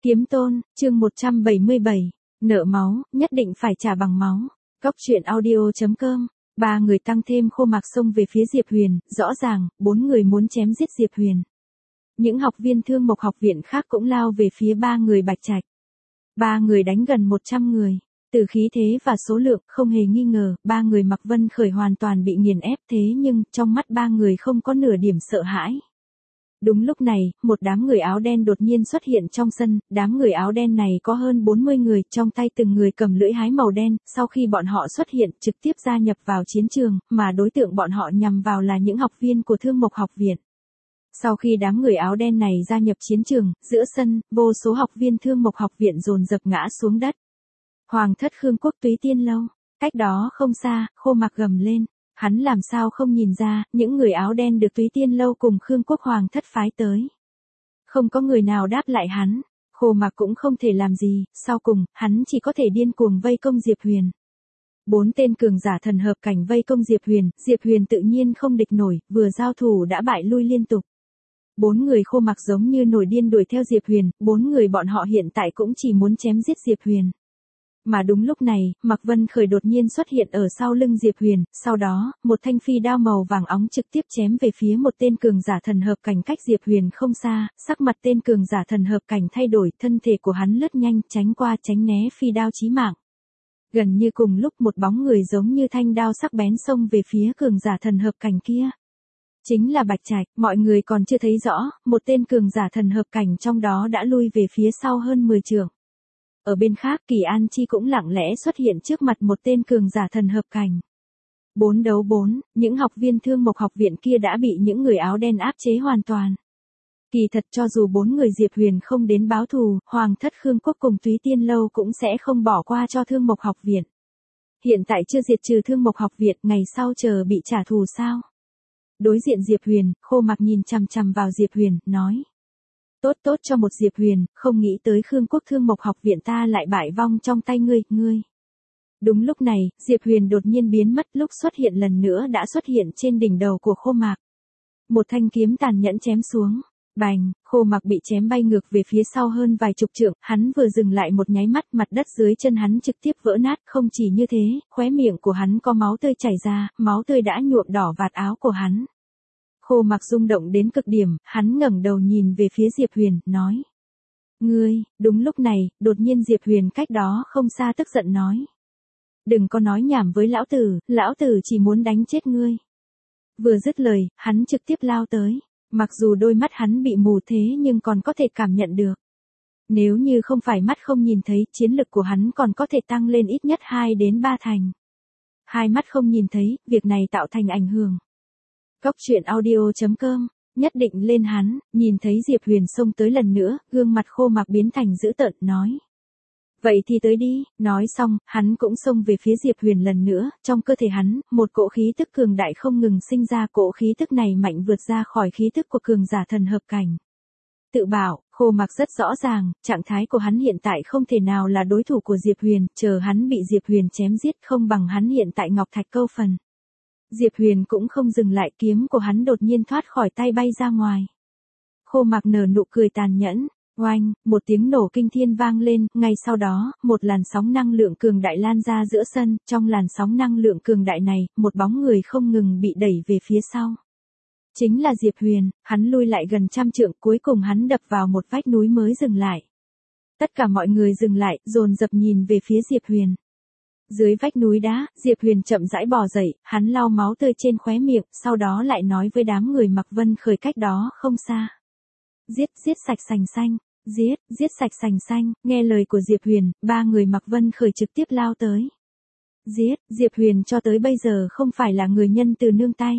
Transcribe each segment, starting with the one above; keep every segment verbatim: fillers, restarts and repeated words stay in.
Kiếm Tôn, chương một trăm bảy mươi bảy, nợ máu, nhất định phải trả bằng máu. Cóc truyện audio chấm com. Ba người tăng thêm Khô Mạc xông về phía Diệp Huyền, rõ ràng, bốn người muốn chém giết Diệp Huyền. Những học viên Thương Mộc học viện khác cũng lao về phía ba người Bạch Trạch. Ba người đánh gần một trăm người. Từ khí thế và số lượng, không hề nghi ngờ, ba người Mạc Vân Khởi hoàn toàn bị nghiền ép, thế nhưng, trong mắt ba người không có nửa điểm sợ hãi. Đúng lúc này, một đám người áo đen đột nhiên xuất hiện trong sân, đám người áo đen này có hơn bốn mươi người, trong tay từng người cầm lưỡi hái màu đen, sau khi bọn họ xuất hiện, trực tiếp gia nhập vào chiến trường, mà đối tượng bọn họ nhằm vào là những học viên của Thương Mộc học viện. Sau khi đám người áo đen này gia nhập chiến trường, giữa sân, vô số học viên Thương Mộc học viện dồn dập ngã xuống đất. Hoàng thất Khương Quốc Túy Tiên Lâu, cách đó không xa, Khô Mạc gầm lên. Hắn làm sao không nhìn ra, những người áo đen được Túy Tiên Lâu cùng Khương Quốc Hoàng thất phái tới. Không có người nào đáp lại hắn, Khô Mạc cũng không thể làm gì, sau cùng, hắn chỉ có thể điên cuồng vây công Diệp Huyền. Bốn tên cường giả thần hợp cảnh vây công Diệp Huyền, Diệp Huyền tự nhiên không địch nổi, vừa giao thủ đã bại lui liên tục. Bốn người Khô Mạc giống như nổi điên đuổi theo Diệp Huyền, bốn người bọn họ hiện tại cũng chỉ muốn chém giết Diệp Huyền. Mà đúng lúc này, Mạc Vân Khởi đột nhiên xuất hiện ở sau lưng Diệp Huyền, sau đó, một thanh phi đao màu vàng óng trực tiếp chém về phía một tên cường giả thần hợp cảnh cách Diệp Huyền không xa, sắc mặt tên cường giả thần hợp cảnh thay đổi, thân thể của hắn lướt nhanh, tránh qua tránh né phi đao chí mạng. Gần như cùng lúc một bóng người giống như thanh đao sắc bén xông về phía cường giả thần hợp cảnh kia. Chính là Bạch Trạch, mọi người còn chưa thấy rõ, một tên cường giả thần hợp cảnh trong đó đã lui về phía sau hơn mười trượng. Ở bên khác Kỳ An Chi cũng lặng lẽ xuất hiện trước mặt một tên cường giả thần hợp cảnh. Bốn đấu bốn, những học viên Thương Mộc học viện kia đã bị những người áo đen áp chế hoàn toàn. Kỳ thật cho dù bốn người Diệp Huyền không đến báo thù, Hoàng thất Khương Quốc cùng Túy Tiên Lâu cũng sẽ không bỏ qua cho Thương Mộc học viện. Hiện tại chưa diệt trừ Thương Mộc học viện, ngày sau chờ bị trả thù sao? Đối diện Diệp Huyền, Khô Mạc nhìn chằm chằm vào Diệp Huyền, nói. Tốt tốt cho một Diệp Huyền, không nghĩ tới Khương Quốc Thương Mộc học viện ta lại bại vong trong tay ngươi, ngươi. Đúng lúc này, Diệp Huyền đột nhiên biến mất, lúc xuất hiện lần nữa đã xuất hiện trên đỉnh đầu của Khô Mạc. Một thanh kiếm tàn nhẫn chém xuống, bành, Khô Mạc bị chém bay ngược về phía sau hơn vài chục trượng, hắn vừa dừng lại một nháy mắt, mặt đất dưới chân hắn trực tiếp vỡ nát, không chỉ như thế, khóe miệng của hắn có máu tươi chảy ra, máu tươi đã nhuộm đỏ vạt áo của hắn. Khô Mạc rung động đến cực điểm, hắn ngẩng đầu nhìn về phía Diệp Huyền, nói. Ngươi, đúng lúc này, đột nhiên Diệp Huyền cách đó không xa tức giận nói. Đừng có nói nhảm với lão tử, lão tử chỉ muốn đánh chết ngươi. Vừa dứt lời, hắn trực tiếp lao tới, mặc dù đôi mắt hắn bị mù thế nhưng còn có thể cảm nhận được. Nếu như không phải mắt không nhìn thấy, chiến lực của hắn còn có thể tăng lên ít nhất hai đến ba thành. Hai mắt không nhìn thấy, việc này tạo thành ảnh hưởng. Cóc truyện audio chấm com, nhất định lên hắn, nhìn thấy Diệp Huyền xông tới lần nữa, gương mặt Khô Mạc biến thành dữ tợn, nói. Vậy thì tới đi, nói xong, hắn cũng xông về phía Diệp Huyền lần nữa, trong cơ thể hắn, một cỗ khí tức cường đại không ngừng sinh ra, cỗ khí tức này mạnh vượt ra khỏi khí tức của cường giả thần hợp cảnh. Tự bảo, Khô Mạc rất rõ ràng, trạng thái của hắn hiện tại không thể nào là đối thủ của Diệp Huyền, chờ hắn bị Diệp Huyền chém giết không bằng hắn hiện tại Ngọc Thạch câu phần. Diệp Huyền cũng không dừng lại, kiếm của hắn đột nhiên thoát khỏi tay bay ra ngoài. Khô Mạc nở nụ cười tàn nhẫn, oanh, một tiếng nổ kinh thiên vang lên, ngay sau đó, một làn sóng năng lượng cường đại lan ra giữa sân, trong làn sóng năng lượng cường đại này, một bóng người không ngừng bị đẩy về phía sau. Chính là Diệp Huyền, hắn lui lại gần trăm trượng, cuối cùng hắn đập vào một vách núi mới dừng lại. Tất cả mọi người dừng lại, dồn dập nhìn về phía Diệp Huyền. Dưới vách núi đá, Diệp Huyền chậm rãi bò dậy, hắn lau máu tươi trên khóe miệng, sau đó lại nói với đám người Mạc Vân Khởi cách đó không xa. Giết, giết sạch sành xanh, giết, giết sạch sành xanh, nghe lời của Diệp Huyền, ba người Mạc Vân Khởi trực tiếp lao tới. Giết, Diệp Huyền cho tới bây giờ không phải là người nhân từ nương tay.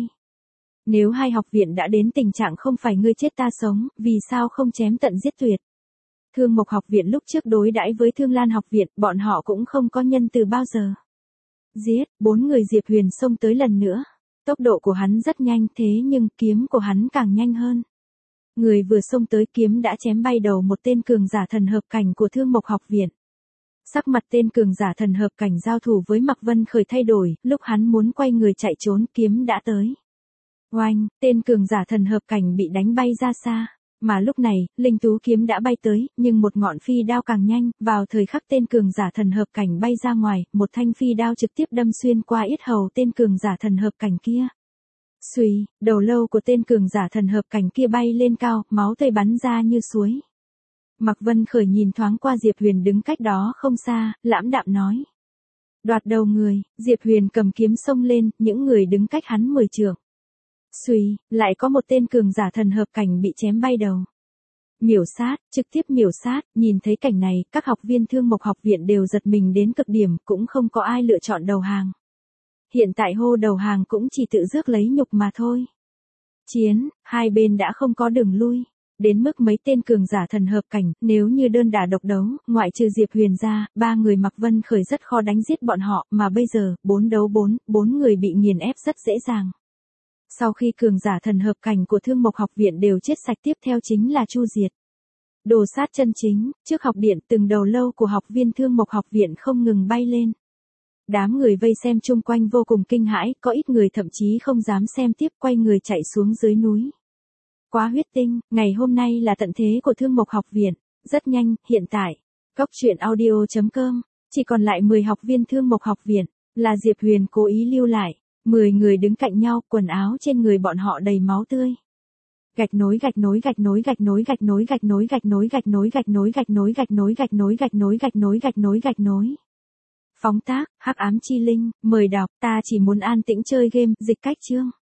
Nếu hai học viện đã đến tình trạng không phải ngươi chết ta sống, vì sao không chém tận giết tuyệt? Thương Mộc học viện lúc trước đối đãi với Thương Lan học viện, bọn họ cũng không có nhân từ bao giờ. Giết, bốn người Diệp Huyền xông tới lần nữa. Tốc độ của hắn rất nhanh, thế nhưng kiếm của hắn càng nhanh hơn. Người vừa xông tới, kiếm đã chém bay đầu một tên cường giả thần hợp cảnh của Thương Mộc học viện. Sắc mặt tên cường giả thần hợp cảnh giao thủ với Mạc Vân Khởi thay đổi, lúc hắn muốn quay người chạy trốn, kiếm đã tới. Oanh, tên cường giả thần hợp cảnh bị đánh bay ra xa. Mà lúc này, linh tú kiếm đã bay tới, nhưng một ngọn phi đao càng nhanh, vào thời khắc tên cường giả thần hợp cảnh bay ra ngoài, một thanh phi đao trực tiếp đâm xuyên qua yết hầu tên cường giả thần hợp cảnh kia. Xuy, đầu lâu của tên cường giả thần hợp cảnh kia bay lên cao, máu tươi bắn ra như suối. Mạc Vân Khởi nhìn thoáng qua Diệp Huyền đứng cách đó không xa, lãm đạm nói. Đoạt đầu người, Diệp Huyền cầm kiếm xông lên, những người đứng cách hắn mười trượng. Xuy, lại có một tên cường giả thần hợp cảnh bị chém bay đầu. Miểu sát, trực tiếp miểu sát, nhìn thấy cảnh này, các học viên Thương Mộc học viện đều giật mình đến cực điểm, cũng không có ai lựa chọn đầu hàng. Hiện tại hô đầu hàng cũng chỉ tự rước lấy nhục mà thôi. Chiến, hai bên đã không có đường lui. Đến mức mấy tên cường giả thần hợp cảnh, nếu như đơn đả độc đấu, ngoại trừ Diệp Huyền ra, ba người Mạc Vân Khởi rất khó đánh giết bọn họ, mà bây giờ, bốn đấu bốn, bốn người bị nghiền ép rất dễ dàng. Sau khi cường giả thần hợp cảnh của Thương Mộc học viện đều chết sạch, tiếp theo chính là chu diệt. Đồ sát chân chính, trước học điện từng đầu lâu của học viên Thương Mộc học viện không ngừng bay lên. Đám người vây xem chung quanh vô cùng kinh hãi, có ít người thậm chí không dám xem tiếp, quay người chạy xuống dưới núi. Quá huyết tinh, ngày hôm nay là tận thế của Thương Mộc học viện. Rất nhanh, hiện tại, Cốc truyện audio chấm com, chỉ còn lại mười học viên Thương Mộc học viện, là Diệp Huyền cố ý lưu lại. mười người đứng cạnh nhau, quần áo trên người bọn họ đầy máu tươi. Gạch nối gạch nối gạch nối gạch nối gạch nối gạch nối gạch nối gạch nối gạch nối gạch nối gạch nối gạch nối gạch nối gạch nối gạch nối gạch nối. Phóng tác, Hắc Ám Chi Linh, mời đọc, ta chỉ muốn an tĩnh chơi game, dịch cách chương.